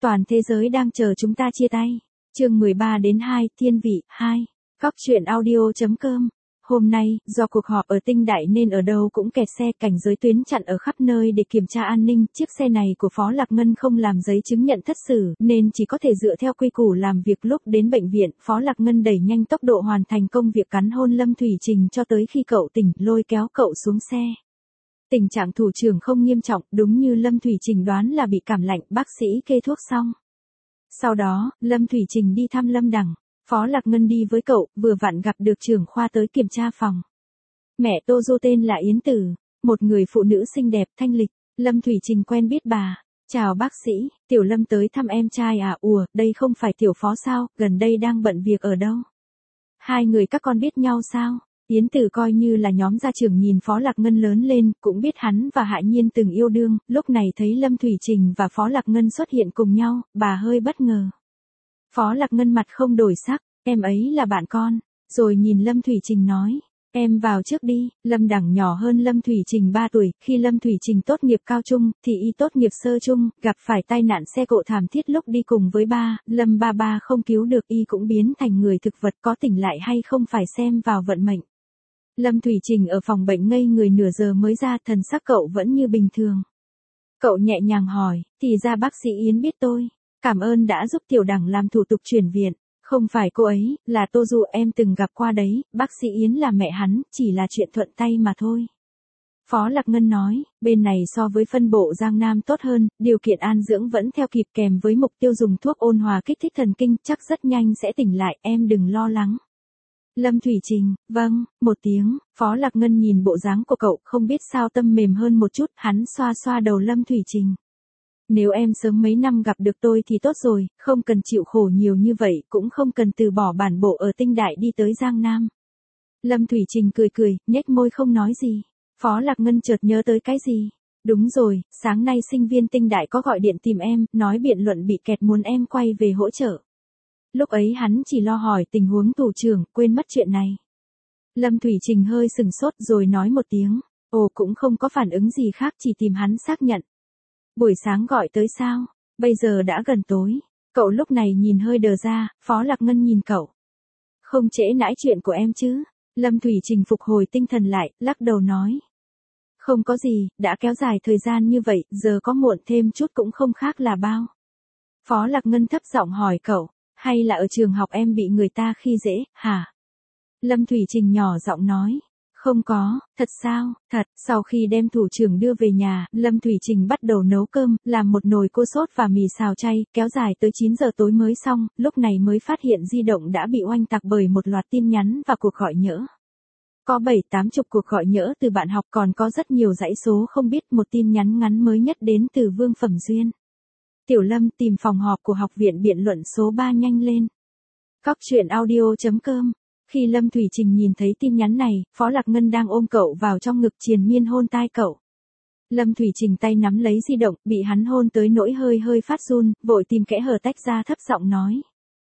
Toàn thế giới đang chờ chúng ta chia tay. Chương 13 đến 2, Thiên vị 2. Góc truyện audio.com. Hôm nay, do cuộc họp ở Tinh Đại nên ở đâu cũng kẹt xe, cảnh giới tuyến chặn ở khắp nơi để kiểm tra an ninh. Chiếc xe này của Phó Lạc Ngân không làm giấy chứng nhận thất xử, nên chỉ có thể dựa theo quy củ làm việc. Lúc đến bệnh viện, Phó Lạc Ngân đẩy nhanh tốc độ hoàn thành công việc cắn hôn Lâm Thủy Trình cho tới khi cậu tỉnh, lôi kéo cậu xuống xe. Tình trạng thủ trưởng không nghiêm trọng, đúng như Lâm Thủy Trình đoán là bị cảm lạnh, bác sĩ kê thuốc xong. Sau đó, Lâm Thủy Trình đi thăm Lâm Đằng. Phó Lạc Ngân đi với cậu, vừa vặn gặp được trưởng khoa tới kiểm tra phòng. Mẹ Tô Du tên là Yến Tử, một người phụ nữ xinh đẹp, thanh lịch. Lâm Thủy Trình quen biết bà. Chào bác sĩ, Tiểu Lâm tới thăm em trai à? Ủa, đây không phải Tiểu Phó sao, gần đây đang bận việc ở đâu? Hai người các con biết nhau sao? Yến Tử coi như là nhóm gia trưởng nhìn Phó Lạc Ngân lớn lên, cũng biết hắn và Hạ Nhiên từng yêu đương, lúc này thấy Lâm Thủy Trình và Phó Lạc Ngân xuất hiện cùng nhau, bà hơi bất ngờ. Phó Lạc Ngân mặt không đổi sắc, em ấy là bạn con, rồi nhìn Lâm Thủy Trình nói, em vào trước đi. Lâm Đằng nhỏ hơn Lâm Thủy Trình 3 tuổi, khi Lâm Thủy Trình tốt nghiệp cao trung, thì y tốt nghiệp sơ trung, gặp phải tai nạn xe cộ thảm thiết lúc đi cùng với ba, Lâm ba không cứu được, y cũng biến thành người thực vật, có tỉnh lại hay không phải xem vào vận mệnh. Lâm Thủy Trình ở phòng bệnh ngây người nửa giờ mới ra, thần sắc cậu vẫn như bình thường. Cậu nhẹ nhàng hỏi, thì ra bác sĩ Yến biết tôi. Cảm ơn đã giúp Tiểu Đằng làm thủ tục chuyển viện. Không phải cô ấy, là Tô Du, em từng gặp qua đấy, bác sĩ Yến là mẹ hắn, chỉ là chuyện thuận tay mà thôi. Phó Lạc Ngân nói, bên này so với phân bộ Giang Nam tốt hơn, điều kiện an dưỡng vẫn theo kịp, kèm với mục tiêu dùng thuốc ôn hòa kích thích thần kinh, chắc rất nhanh sẽ tỉnh lại, em đừng lo lắng. Lâm Thủy Trình, vâng, một tiếng. Phó Lạc Ngân nhìn bộ dáng của cậu, không biết sao tâm mềm hơn một chút, hắn xoa xoa đầu Lâm Thủy Trình. Nếu em sớm mấy năm gặp được tôi thì tốt rồi, không cần chịu khổ nhiều như vậy, cũng không cần từ bỏ bản bộ ở Tinh Đại đi tới Giang Nam. Lâm Thủy Trình cười, nhếch môi không nói gì. Phó Lạc Ngân chợt nhớ tới cái gì. Đúng rồi, sáng nay sinh viên Tinh Đại có gọi điện tìm em, nói biện luận bị kẹt muốn em quay về hỗ trợ. Lúc ấy hắn chỉ lo hỏi tình huống thủ trưởng, quên mất chuyện này. Lâm Thủy Trình hơi sừng sốt rồi nói một tiếng. Ồ, cũng không có phản ứng gì khác, chỉ tìm hắn xác nhận. Buổi sáng gọi tới sao? Bây giờ đã gần tối. Cậu lúc này nhìn hơi đờ ra, Phó Lạc Ngân nhìn cậu. Không trễ nãi chuyện của em chứ? Lâm Thủy Trình phục hồi tinh thần lại, lắc đầu nói. Không có gì, đã kéo dài thời gian như vậy, giờ có muộn thêm chút cũng không khác là bao. Phó Lạc Ngân thấp giọng hỏi cậu, hay là ở trường học em bị người ta khi dễ, hả? Lâm Thủy Trình nhỏ giọng nói. Không có, thật sao? Thật. Sau khi đem thủ trưởng đưa về nhà, Lâm Thủy Trình bắt đầu nấu cơm, làm một nồi cua sốt và mì xào chay, kéo dài tới 9 giờ tối mới xong, lúc này mới phát hiện di động đã bị oanh tạc bởi một loạt tin nhắn và cuộc gọi nhỡ. Có 7-80 cuộc gọi nhỡ từ bạn học, còn có rất nhiều dãy số không biết, một tin nhắn ngắn mới nhất đến từ Vương Phẩm Duyên. Tiểu Lâm tìm phòng họp của học viện biện luận số 3 nhanh lên. Góc truyện audio.com. Khi Lâm Thủy Trình nhìn thấy tin nhắn này, Phó Lạc Ngân đang ôm cậu vào trong ngực triền miên hôn tai cậu. Lâm Thủy Trình tay nắm lấy di động, bị hắn hôn tới nỗi hơi phát run, vội tìm kẽ hở tách ra, thấp giọng nói.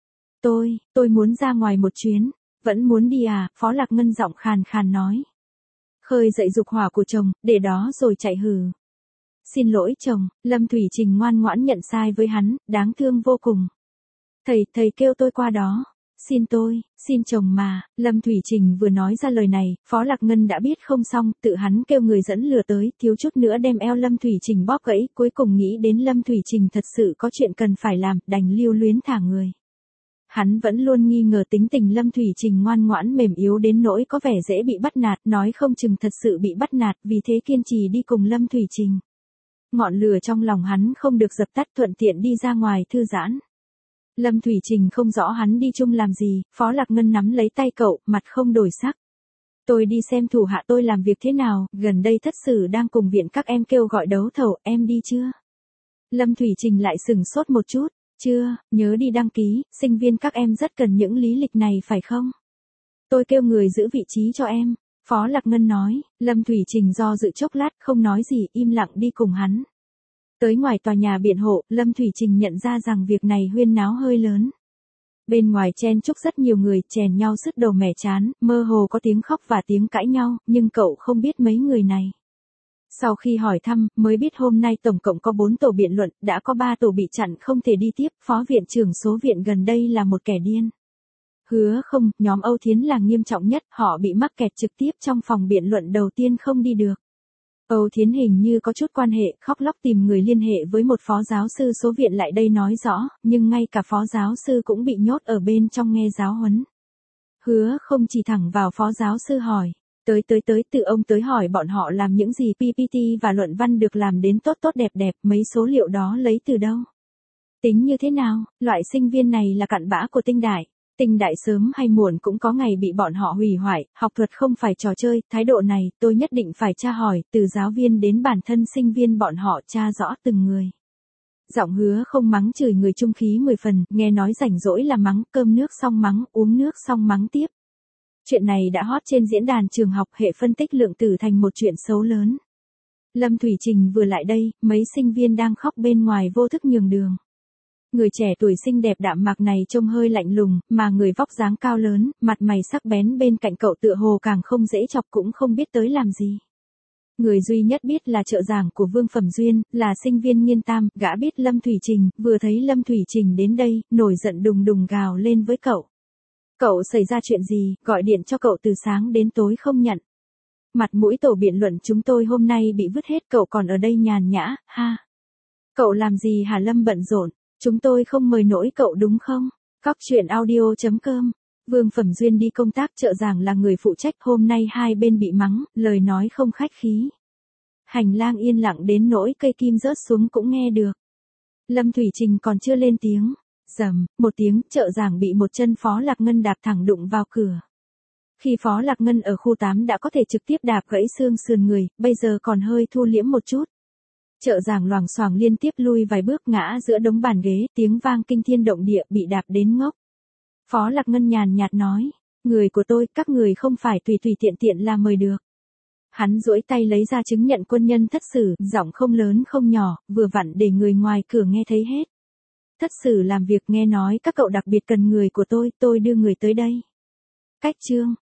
Tôi muốn ra ngoài một chuyến. Vẫn muốn đi à? Phó Lạc Ngân giọng khàn nói. Khơi dậy dục hỏa của chồng, để đó rồi chạy hừ. Xin lỗi chồng. Lâm Thủy Trình ngoan ngoãn nhận sai với hắn, đáng thương vô cùng. Thầy kêu tôi qua đó. Xin chồng mà. Lâm Thủy Trình vừa nói ra lời này, Phó Lạc Ngân đã biết không xong, tự hắn kêu người dẫn lừa tới, thiếu chút nữa đem eo Lâm Thủy Trình bóp gãy, cuối cùng nghĩ đến Lâm Thủy Trình thật sự có chuyện cần phải làm, đành lưu luyến thả người. Hắn vẫn luôn nghi ngờ tính tình Lâm Thủy Trình ngoan ngoãn mềm yếu đến nỗi có vẻ dễ bị bắt nạt, nói không chừng thật sự bị bắt nạt, vì thế kiên trì đi cùng Lâm Thủy Trình. Ngọn lửa trong lòng hắn không được dập tắt, thuận tiện đi ra ngoài thư giãn. Lâm Thủy Trình không rõ hắn đi chung làm gì, Phó Lạc Ngân nắm lấy tay cậu, mặt không đổi sắc. Tôi đi xem thủ hạ tôi làm việc thế nào, gần đây thất sử đang cùng viện các em kêu gọi đấu thầu, em đi chưa? Lâm Thủy Trình lại sừng sốt một chút, chưa, nhớ đi đăng ký, sinh viên các em rất cần những lý lịch này phải không? Tôi kêu người giữ vị trí cho em, Phó Lạc Ngân nói. Lâm Thủy Trình do dự chốc lát, không nói gì, im lặng đi cùng hắn. Tới ngoài tòa nhà biện hộ, Lâm Thủy Trình nhận ra rằng việc này huyên náo hơi lớn. Bên ngoài chen chúc rất nhiều người, chèn nhau sứt đầu mẻ chán, mơ hồ có tiếng khóc và tiếng cãi nhau, nhưng cậu không biết mấy người này. Sau khi hỏi thăm, mới biết hôm nay tổng cộng có 4 tổ biện luận, đã có 3 tổ bị chặn không thể đi tiếp, phó viện trưởng số viện gần đây là một kẻ điên. Hứa không, nhóm Âu Thiến là nghiêm trọng nhất, họ bị mắc kẹt trực tiếp trong phòng biện luận đầu tiên không đi được. Âu Thiến hình như có chút quan hệ, khóc lóc tìm người liên hệ với một phó giáo sư số viện lại đây nói rõ, nhưng ngay cả phó giáo sư cũng bị nhốt ở bên trong nghe giáo huấn. Hứa không chỉ thẳng vào phó giáo sư hỏi. Từ ông tới hỏi bọn họ làm những gì PPT và luận văn được làm đến tốt tốt đẹp đẹp, mấy số liệu đó lấy từ đâu? Tính như thế nào, loại sinh viên này là cặn bã của Tinh Đại. Tinh Đại sớm hay muộn cũng có ngày bị bọn họ hủy hoại, học thuật không phải trò chơi, thái độ này tôi nhất định phải tra hỏi, từ giáo viên đến bản thân sinh viên bọn họ tra rõ từng người. Giọng Hứa không mắng chửi người trung khí 10 phần, nghe nói rảnh rỗi là mắng, cơm nước xong mắng, uống nước xong mắng tiếp. Chuyện này đã hot trên diễn đàn trường học, hệ phân tích lượng tử thành một chuyện xấu lớn. Lâm Thủy Trình vừa lại đây, mấy sinh viên đang khóc bên ngoài vô thức nhường đường. Người trẻ tuổi xinh đẹp đạm mạc này trông hơi lạnh lùng, mà người vóc dáng cao lớn, mặt mày sắc bén bên cạnh cậu tựa hồ càng không dễ chọc cũng không biết tới làm gì. Người duy nhất biết là trợ giảng của Vương Phẩm Duyên, là sinh viên Nghiên Tam, gã biết Lâm Thủy Trình, vừa thấy Lâm Thủy Trình đến đây, nổi giận đùng đùng gào lên với cậu. Cậu xảy ra chuyện gì, gọi điện cho cậu từ sáng đến tối không nhận. Mặt mũi tổ biện luận chúng tôi hôm nay bị vứt hết, cậu còn ở đây nhàn nhã, ha. Cậu làm gì hả Lâm bận rộn, chúng tôi không mời nổi cậu đúng không? Cóc truyện audio.com. Vương Phẩm Duyên đi công tác, trợ giảng là người phụ trách, hôm nay hai bên bị mắng, lời nói không khách khí. Hành lang yên lặng đến nỗi cây kim rớt xuống cũng nghe được. Lâm Thủy Trình còn chưa lên tiếng. Rầm, một tiếng, trợ giảng bị một chân Phó Lạc Ngân đạp thẳng đụng vào cửa. Khi Phó Lạc Ngân ở khu 8 đã có thể trực tiếp đạp gãy xương sườn người, bây giờ còn hơi thu liễm một chút. Trợ giảng loảng xoảng liên tiếp lui vài bước ngã giữa đống bàn ghế, tiếng vang kinh thiên động địa, bị đạp đến ngốc. Phó Lạc Ngân nhàn nhạt nói, người của tôi, các người không phải tùy tùy tiện tiện là mời được. Hắn duỗi tay lấy ra chứng nhận quân nhân thất sử, giọng không lớn không nhỏ, vừa vặn để người ngoài cửa nghe thấy hết. Thất sử làm việc, nghe nói các cậu đặc biệt cần người của tôi đưa người tới đây. Cách chương.